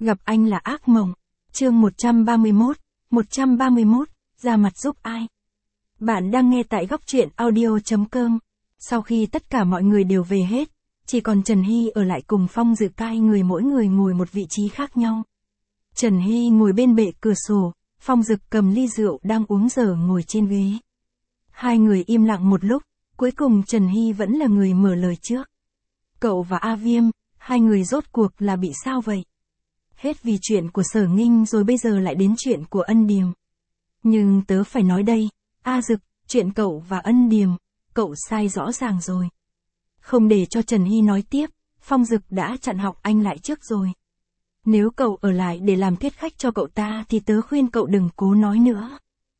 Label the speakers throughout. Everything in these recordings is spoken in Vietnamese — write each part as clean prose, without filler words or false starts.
Speaker 1: Gặp anh là ác mộng. Chương 131, ra mặt giúp ai? Bạn đang nghe tại góc truyện audio.com. Sau khi tất cả mọi người đều về hết, chỉ còn Trần Hy ở lại cùng Phong Dực mỗi người ngồi một vị trí khác nhau. Trần Hy ngồi bên bệ cửa sổ, Phong Dực cầm ly rượu đang uống dở ngồi trên ghế. Hai người im lặng một lúc, cuối cùng Trần Hy vẫn là người mở lời trước. Cậu và A Viêm, hai người rốt cuộc là bị sao vậy? Hết vì chuyện của Sở Nghinh rồi bây giờ lại đến chuyện của Ân Điềm. Nhưng tớ phải nói đây, A Dực, chuyện cậu và Ân Điềm, cậu sai rõ ràng rồi. Không để cho Trần Hy nói tiếp, Phong Dực đã chặn họng anh lại trước rồi. Nếu cậu ở lại để làm thuyết khách cho cậu ta thì tớ khuyên cậu đừng cố nói nữa.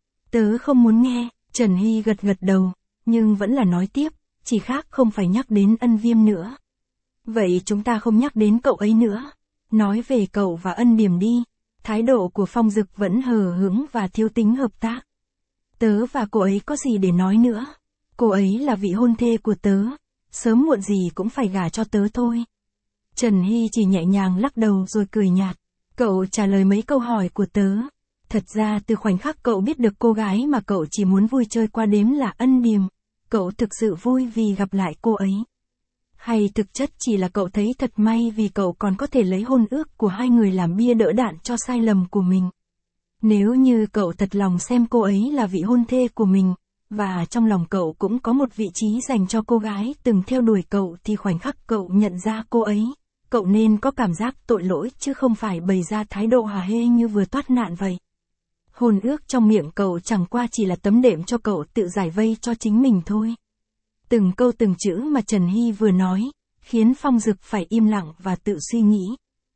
Speaker 1: Tớ không muốn nghe, Trần Hy gật đầu, nhưng vẫn là nói tiếp, chỉ khác không phải nhắc đến Ân Viêm nữa. Vậy chúng ta không nhắc đến cậu ấy nữa. Nói về cậu và Ân Điềm đi. Thái độ của Phong Dực vẫn hờ hững và thiếu tính hợp tác. Tớ và cô ấy có gì để nói nữa. Cô ấy là vị hôn thê của tớ. Sớm muộn gì cũng phải gả cho tớ thôi. Trần Hy chỉ nhẹ nhàng lắc đầu rồi cười nhạt. Cậu trả lời mấy câu hỏi của tớ. Thật ra từ khoảnh khắc cậu biết được cô gái mà cậu chỉ muốn vui chơi qua đêm là Ân Điềm, cậu thực sự vui vì gặp lại cô ấy. Hay thực chất chỉ là cậu thấy thật may vì cậu còn có thể lấy hôn ước của hai người làm bia đỡ đạn cho sai lầm của mình. Nếu như cậu thật lòng xem cô ấy là vị hôn thê của mình, và trong lòng cậu cũng có một vị trí dành cho cô gái từng theo đuổi cậu thì khoảnh khắc cậu nhận ra cô ấy, cậu nên có cảm giác tội lỗi chứ không phải bày ra thái độ hả hê như vừa thoát nạn vậy. Hôn ước trong miệng cậu chẳng qua chỉ là tấm đệm cho cậu tự giải vây cho chính mình thôi. Từng câu từng chữ mà Trần Hy vừa nói, khiến Phong Dực phải im lặng và tự suy nghĩ.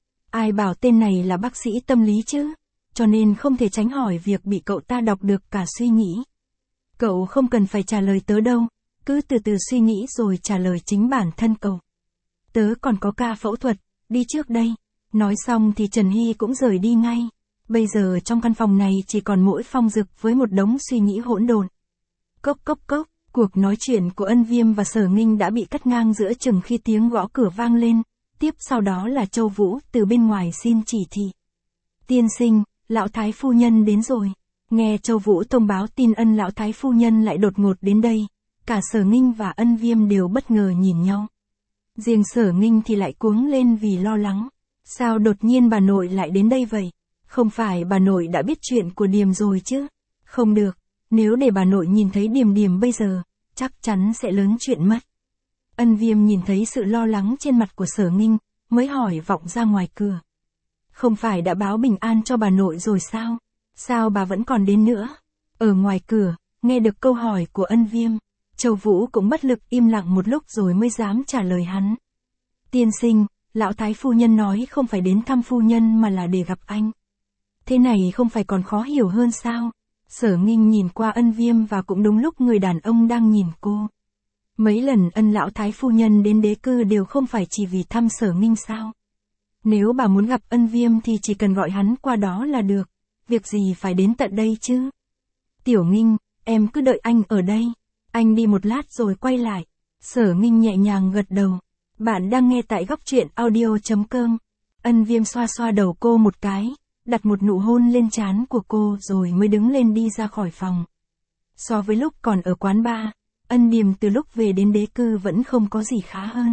Speaker 1: Ai bảo tên này là bác sĩ tâm lý chứ, cho nên không thể tránh hỏi việc bị cậu ta đọc được cả suy nghĩ. Cậu không cần phải trả lời tớ đâu, cứ từ từ suy nghĩ rồi trả lời chính bản thân cậu. Tớ còn có ca phẫu thuật, đi trước đây. Nói xong thì Trần Hy cũng rời đi ngay. Bây giờ trong căn phòng này chỉ còn mỗi Phong Dực với một đống suy nghĩ hỗn độn. Cốc cốc cốc. Cuộc nói chuyện của Ân Viêm và Sở Nghinh đã bị cắt ngang giữa chừng khi tiếng gõ cửa vang lên, tiếp sau đó là Châu Vũ từ bên ngoài xin chỉ thị. Tiên sinh, lão thái phu nhân đến rồi. Nghe Châu Vũ thông báo tin Ân lão thái phu nhân lại đột ngột đến đây, cả Sở Nghinh và Ân Viêm đều bất ngờ nhìn nhau. Riêng Sở Nghinh thì lại cuống lên vì lo lắng. Sao đột nhiên bà nội lại đến đây vậy? Không phải bà nội đã biết chuyện của Điềm rồi chứ? Không được. Nếu để bà nội nhìn thấy Điềm bây giờ, chắc chắn sẽ lớn chuyện mất. Ân Viêm nhìn thấy sự lo lắng trên mặt của Sở Nghinh, mới hỏi vọng ra ngoài cửa. Không phải đã báo bình an cho bà nội rồi sao? Sao bà vẫn còn đến nữa? Ở ngoài cửa, nghe được câu hỏi của Ân Viêm, Châu Vũ cũng bất lực im lặng một lúc rồi mới dám trả lời hắn. Tiên sinh, lão thái phu nhân nói không phải đến thăm phu nhân mà là để gặp anh. Thế này không phải còn khó hiểu hơn sao? Sở Nghinh nhìn qua Ân Viêm và cũng đúng lúc người đàn ông đang nhìn cô. Mấy lần Ân lão thái phu nhân đến đế cư đều không phải chỉ vì thăm Sở Nghinh sao? Nếu bà muốn gặp Ân Viêm thì chỉ cần gọi hắn qua đó là được. Việc gì phải đến tận đây chứ? Tiểu Nghinh, em cứ đợi anh ở đây. Anh đi một lát rồi quay lại. Sở Nghinh nhẹ nhàng gật đầu. Bạn đang nghe tại góc truyện audio.com. Ân Viêm xoa xoa đầu cô một cái, đặt một nụ hôn lên trán của cô rồi mới đứng lên đi ra khỏi phòng. So với lúc còn ở quán bar, Ân Điềm từ lúc về đến đế cư vẫn không có gì khá hơn.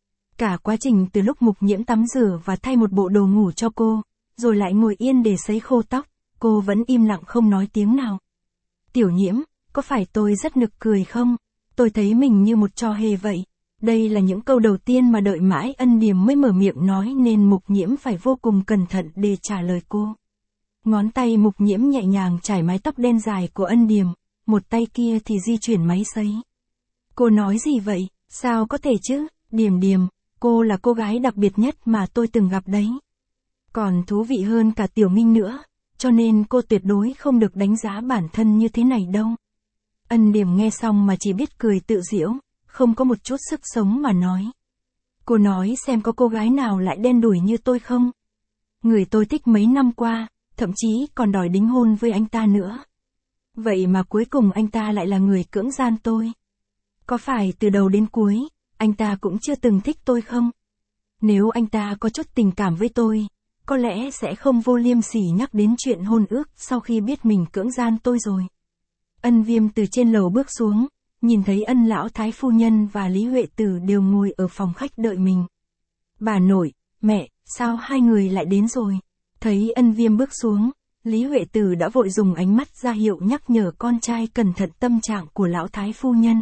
Speaker 1: Cả quá trình từ lúc Mục Nhiễm tắm rửa và thay một bộ đồ ngủ cho cô, rồi lại ngồi yên để sấy khô tóc, cô vẫn im lặng không nói tiếng nào. Tiểu Nhiễm, có phải tôi rất nực cười không? Tôi thấy mình như một trò hề vậy. Đây là những câu đầu tiên mà đợi mãi Ân Điềm mới mở miệng nói nên Mục Nhiễm phải vô cùng cẩn thận để trả lời cô. Ngón tay Mục Nhiễm nhẹ nhàng chải mái tóc đen dài của Ân Điềm, một tay kia thì di chuyển máy sấy. Cô nói gì vậy? Sao có thể chứ? Điềm, cô là cô gái đặc biệt nhất mà tôi từng gặp đấy. Còn thú vị hơn cả Tiểu Minh nữa, cho nên cô tuyệt đối không được đánh giá bản thân như thế này đâu. Ân Điềm nghe xong mà chỉ biết cười tự giễu, không có một chút sức sống mà nói. Cô nói xem có cô gái nào lại đen đủi như tôi không? Người tôi thích mấy năm qua, thậm chí còn đòi đính hôn với anh ta nữa. Vậy mà cuối cùng anh ta lại là người cưỡng gian tôi. Có phải từ đầu đến cuối, anh ta cũng chưa từng thích tôi không? Nếu anh ta có chút tình cảm với có lẽ sẽ không vô liêm sỉ nhắc đến chuyện hôn ước sau khi biết mình cưỡng gian tôi rồi. Ân Viêm từ trên lầu bước xuống, nhìn thấy Ân lão thái phu nhân và Lý Huệ Tử đều ngồi ở phòng khách đợi mình. Bà nội, mẹ, sao hai người lại đến rồi? Thấy Ân Viêm bước xuống, Lý Huệ Tử đã vội dùng ánh mắt ra hiệu nhắc nhở con trai cẩn thận tâm trạng của lão thái phu nhân.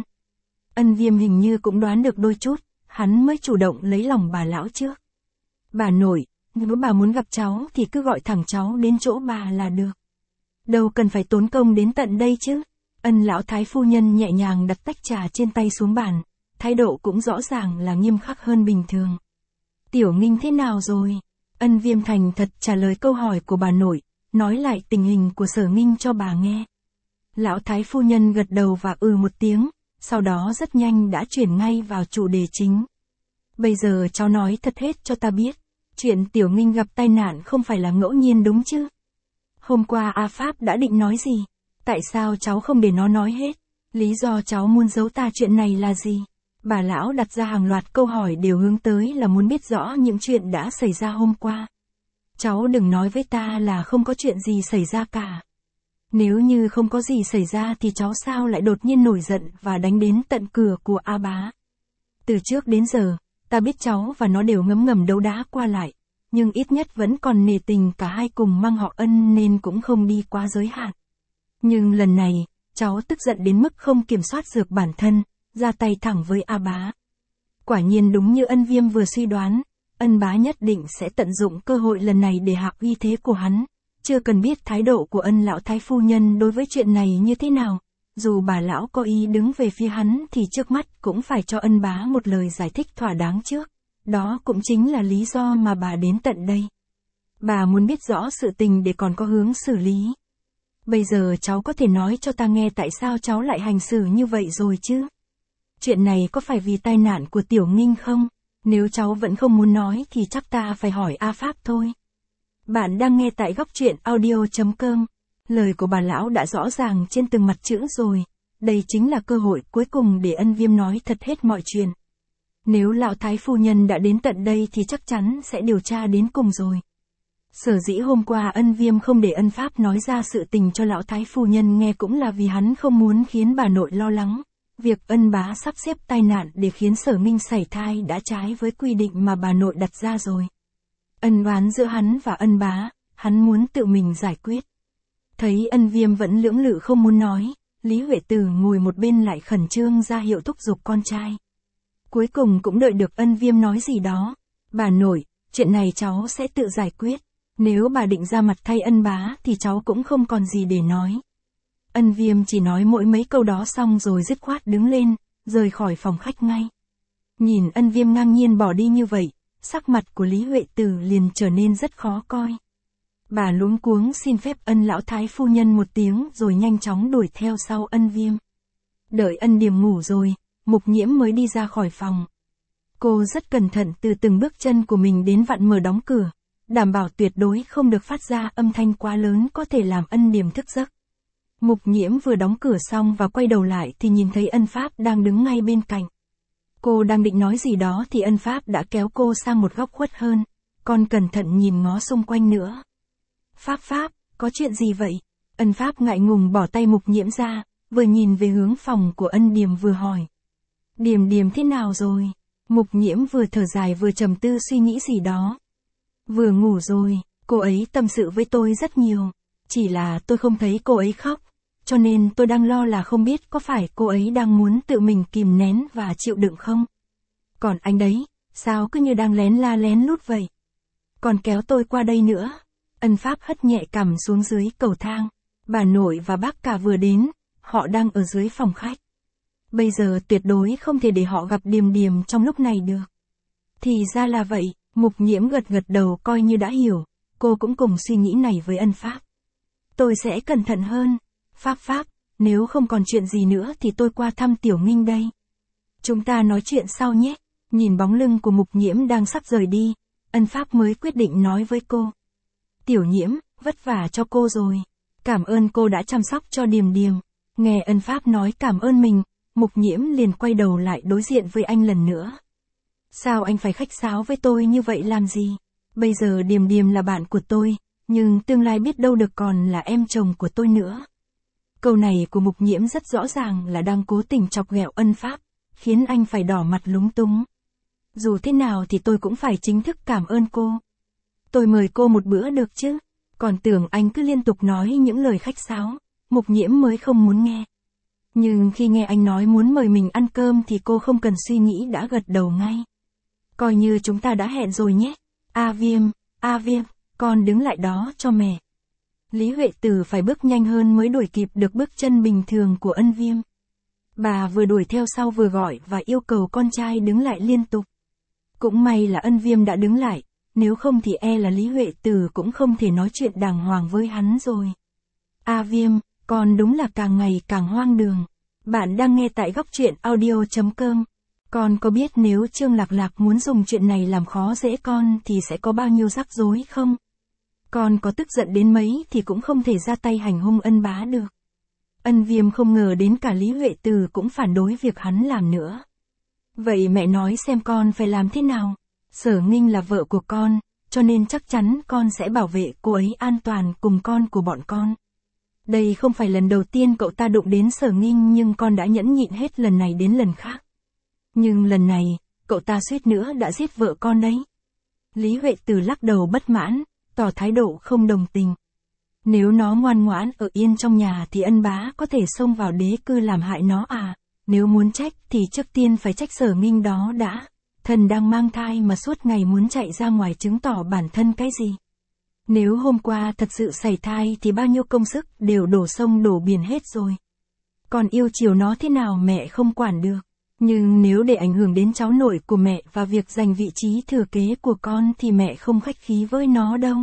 Speaker 1: Ân Viêm hình như cũng đoán được đôi chút, hắn mới chủ động lấy lòng bà lão trước. Bà nội, nếu bà muốn gặp cháu thì cứ gọi thẳng cháu đến chỗ bà là được. Đâu cần phải tốn công đến tận đây chứ. Ân lão thái phu nhân nhẹ nhàng đặt tách trà trên tay xuống bàn, thái độ cũng rõ ràng là nghiêm khắc hơn bình thường. Tiểu Nghinh thế nào rồi? Ân Viêm thành thật trả lời câu hỏi của bà nội, nói lại tình hình của Sở Nghinh cho bà nghe. Lão thái phu nhân gật đầu và một tiếng, sau đó rất nhanh đã chuyển ngay vào chủ đề chính. Bây giờ cháu nói thật hết cho ta biết, chuyện Tiểu Nghinh gặp tai nạn không phải là ngẫu nhiên đúng chứ? Hôm qua A Pháp đã định nói gì? Tại sao cháu không để nó nói hết? Lý do cháu muốn giấu ta chuyện này là gì? Bà lão đặt ra hàng loạt câu hỏi đều hướng tới là muốn biết rõ những chuyện đã xảy ra hôm qua. Cháu đừng nói với ta là không có chuyện gì xảy ra cả. Nếu như không có gì xảy ra thì cháu sao lại đột nhiên nổi giận và đánh đến tận cửa của A Bá? Từ trước đến giờ, ta biết cháu và nó đều ngấm ngầm đấu đá qua lại, nhưng ít nhất vẫn còn nể tình cả hai cùng mang họ Ân nên cũng không đi quá giới hạn. Nhưng lần này, cháu tức giận đến mức không kiểm soát được bản thân, ra tay thẳng với A Bá. Quả nhiên đúng như Ân Viêm vừa suy đoán, Ân Bá nhất định sẽ tận dụng cơ hội lần này để hạ uy thế của hắn. Chưa cần biết thái độ của Ân lão thái phu nhân đối với chuyện này như thế nào, dù bà lão có ý đứng về phía hắn thì trước mắt cũng phải cho Ân Bá một lời giải thích thỏa đáng trước. Đó cũng chính là lý do mà bà đến tận đây. Bà muốn biết rõ sự tình để còn có hướng xử lý. Bây giờ cháu có thể nói cho ta nghe tại sao cháu lại hành xử như vậy rồi chứ? Chuyện này có phải vì tai nạn của Tiểu Nghinh không? Nếu cháu vẫn không muốn nói thì chắc ta phải hỏi A Pháp thôi. Bạn đang nghe tại góc truyện audio.com. Lời của bà lão đã rõ ràng trên từng mặt chữ rồi. Đây chính là cơ hội cuối cùng để Ân Viêm nói thật hết mọi chuyện. Nếu lão thái phu nhân đã đến tận đây thì chắc chắn sẽ điều tra đến cùng rồi. Sở dĩ hôm qua Ân Viêm không để Ân Pháp nói ra sự tình cho lão thái phu nhân nghe cũng là vì hắn không muốn khiến bà nội lo lắng. Việc Ân Bá sắp xếp tai nạn để khiến Sở Minh sảy thai đã trái với quy định mà bà nội đặt ra rồi. Ân oán giữa hắn và Ân Bá, hắn muốn tự mình giải quyết. Thấy Ân Viêm vẫn lưỡng lự không muốn nói, Lý Huệ Tử ngồi một bên lại khẩn trương ra hiệu thúc giục con trai. Cuối cùng cũng đợi được Ân Viêm nói gì đó. Bà nội, chuyện này cháu sẽ tự giải quyết. Nếu bà định ra mặt thay Ân Bá thì cháu cũng không còn gì để nói. Ân Viêm chỉ nói mỗi mấy câu đó xong rồi dứt khoát đứng lên, rời khỏi phòng khách ngay. Nhìn Ân Viêm ngang nhiên bỏ đi như vậy, sắc mặt của Lý Huệ Tử liền trở nên rất khó coi. Bà luống cuống xin phép Ân lão thái phu nhân một tiếng rồi nhanh chóng đuổi theo sau Ân Viêm. Đợi Ân Điềm ngủ rồi, Mục Nhiễm mới đi ra khỏi phòng. Cô rất cẩn thận từ từng bước chân của mình đến vặn mở đóng cửa, đảm bảo tuyệt đối không được phát ra âm thanh quá lớn có thể làm Ân Điềm thức giấc. Mục Nhiễm vừa đóng cửa xong và quay đầu lại thì nhìn thấy Ân Pháp đang đứng ngay bên cạnh. Cô đang định nói gì đó thì Ân Pháp đã kéo cô sang một góc khuất hơn, còn cẩn thận nhìn ngó xung quanh nữa. Pháp, có chuyện gì vậy? Ân Pháp ngại ngùng bỏ tay Mục Nhiễm ra, vừa nhìn về hướng phòng của Ân Điềm vừa hỏi. Điềm thế nào rồi? Mục Nhiễm vừa thở dài vừa trầm tư suy nghĩ gì đó. Vừa ngủ rồi, cô ấy tâm sự với tôi rất nhiều. Chỉ là tôi không thấy cô ấy khóc, cho nên tôi đang lo là không biết có phải cô ấy đang muốn tự mình kìm nén và chịu đựng không? Còn anh đấy, sao cứ như đang lén la lén lút vậy? Còn kéo tôi qua đây nữa. Ân Pháp hất nhẹ cằm xuống dưới cầu thang. Bà nội và bác cả vừa đến, họ đang ở dưới phòng khách. Bây giờ tuyệt đối không thể để họ gặp Điềm trong lúc này được. Thì ra là vậy, Mục Nhiễm gật đầu coi như đã hiểu, cô cũng cùng suy nghĩ này với Ân Pháp. Tôi sẽ cẩn thận hơn. Pháp, nếu không còn chuyện gì nữa thì tôi qua thăm Tiểu Nghinh đây. Chúng ta nói chuyện sau nhé. Nhìn bóng lưng của Mục Nhiễm đang sắp rời đi, Ân Pháp mới quyết định nói với cô. Tiểu Nhiễm, vất vả cho cô rồi. Cảm ơn cô đã chăm sóc cho Điềm. Nghe Ân Pháp nói cảm ơn mình, Mục Nhiễm liền quay đầu lại đối diện với anh lần nữa. Sao anh phải khách sáo với tôi như vậy làm gì? Bây giờ Điềm Điềm là bạn của tôi, nhưng tương lai biết đâu được còn là em chồng của tôi nữa. Câu này của Mục Nhiễm rất rõ ràng là đang cố tình chọc ghẹo Ân Pháp, khiến anh phải đỏ mặt lúng túng. Dù thế nào thì tôi cũng phải chính thức cảm ơn cô. Tôi mời cô một bữa được chứ, còn tưởng anh cứ liên tục nói những lời khách sáo, Mục Nhiễm mới không muốn nghe. Nhưng khi nghe anh nói muốn mời mình ăn cơm thì cô không cần suy nghĩ đã gật đầu ngay. Coi như chúng ta đã hẹn rồi nhé. A Viêm, con đứng lại đó cho mẹ. Lý Huệ Tử phải bước nhanh hơn mới đuổi kịp được bước chân bình thường của Ân Viêm. Bà vừa đuổi theo sau vừa gọi và yêu cầu con trai đứng lại liên tục. Cũng may là Ân Viêm đã đứng lại, nếu không thì e là Lý Huệ Tử cũng không thể nói chuyện đàng hoàng với hắn rồi. A Viêm, con đúng là càng ngày càng hoang đường. Bạn đang nghe tại góc truyện audio.com. Con có biết nếu Trương Lạc Lạc muốn dùng chuyện này làm khó dễ con thì sẽ có bao nhiêu rắc rối không? Con có tức giận đến mấy thì cũng không thể ra tay hành hung Ân bá được. Ân Viêm không ngờ đến cả Lý Huệ Tử cũng phản đối việc hắn làm nữa. Vậy mẹ nói xem con phải làm thế nào? Sở Nghinh là vợ của con, cho nên chắc chắn con sẽ bảo vệ cô ấy an toàn cùng con của bọn con. Đây không phải lần đầu tiên cậu ta đụng đến Sở Nghinh nhưng con đã nhẫn nhịn hết lần này đến lần khác. Nhưng lần này, cậu ta suýt nữa đã giết vợ con đấy. Lý Huệ Tử lắc đầu bất mãn, tỏ thái độ không đồng tình. Nếu nó ngoan ngoãn ở yên trong nhà thì Ân bá có thể xông vào đế cư làm hại nó à? Nếu muốn trách thì trước tiên phải trách Sở Nghinh đó đã. Thần đang mang thai mà suốt ngày muốn chạy ra ngoài chứng tỏ bản thân cái gì. Nếu hôm qua thật sự sảy thai thì bao nhiêu công sức đều đổ sông đổ biển hết rồi. Còn yêu chiều nó thế nào mẹ không quản được. Nhưng nếu để ảnh hưởng đến cháu nội của mẹ và việc giành vị trí thừa kế của con thì mẹ không khách khí với nó đâu.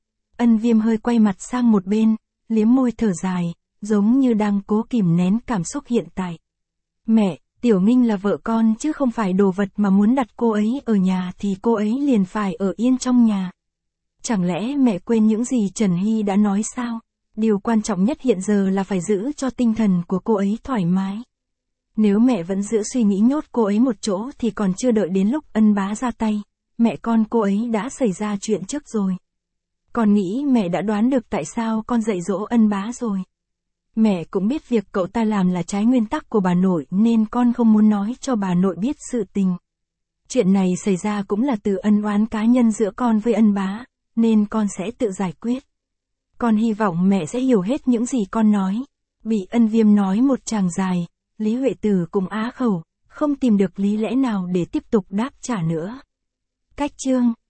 Speaker 1: Ân Viêm hơi quay mặt sang một bên, liếm môi thở dài, giống như đang cố kìm nén cảm xúc hiện tại. Mẹ, Tiểu Nghinh là vợ con chứ không phải đồ vật mà muốn đặt cô ấy ở nhà thì cô ấy liền phải ở yên trong nhà. Chẳng lẽ mẹ quên những gì Trần Hy đã nói sao? Điều quan trọng nhất hiện giờ là phải giữ cho tinh thần của cô ấy thoải mái. Nếu mẹ vẫn giữ suy nghĩ nhốt cô ấy một chỗ thì còn chưa đợi đến lúc Ân bá ra tay, mẹ con cô ấy đã xảy ra chuyện trước rồi. Con nghĩ mẹ đã đoán được tại sao con dạy dỗ Ân bá rồi. Mẹ cũng biết việc cậu ta làm là trái nguyên tắc của bà nội nên con không muốn nói cho bà nội biết sự tình. Chuyện này xảy ra cũng là từ ân oán cá nhân giữa con với Ân bá, nên con sẽ tự giải quyết. Con hy vọng mẹ sẽ hiểu hết những gì con nói. Bị Ân Viêm nói một tràng dài, Lý Huệ Tử cũng á khẩu, không tìm được lý lẽ nào để tiếp tục đáp trả nữa. Cách chương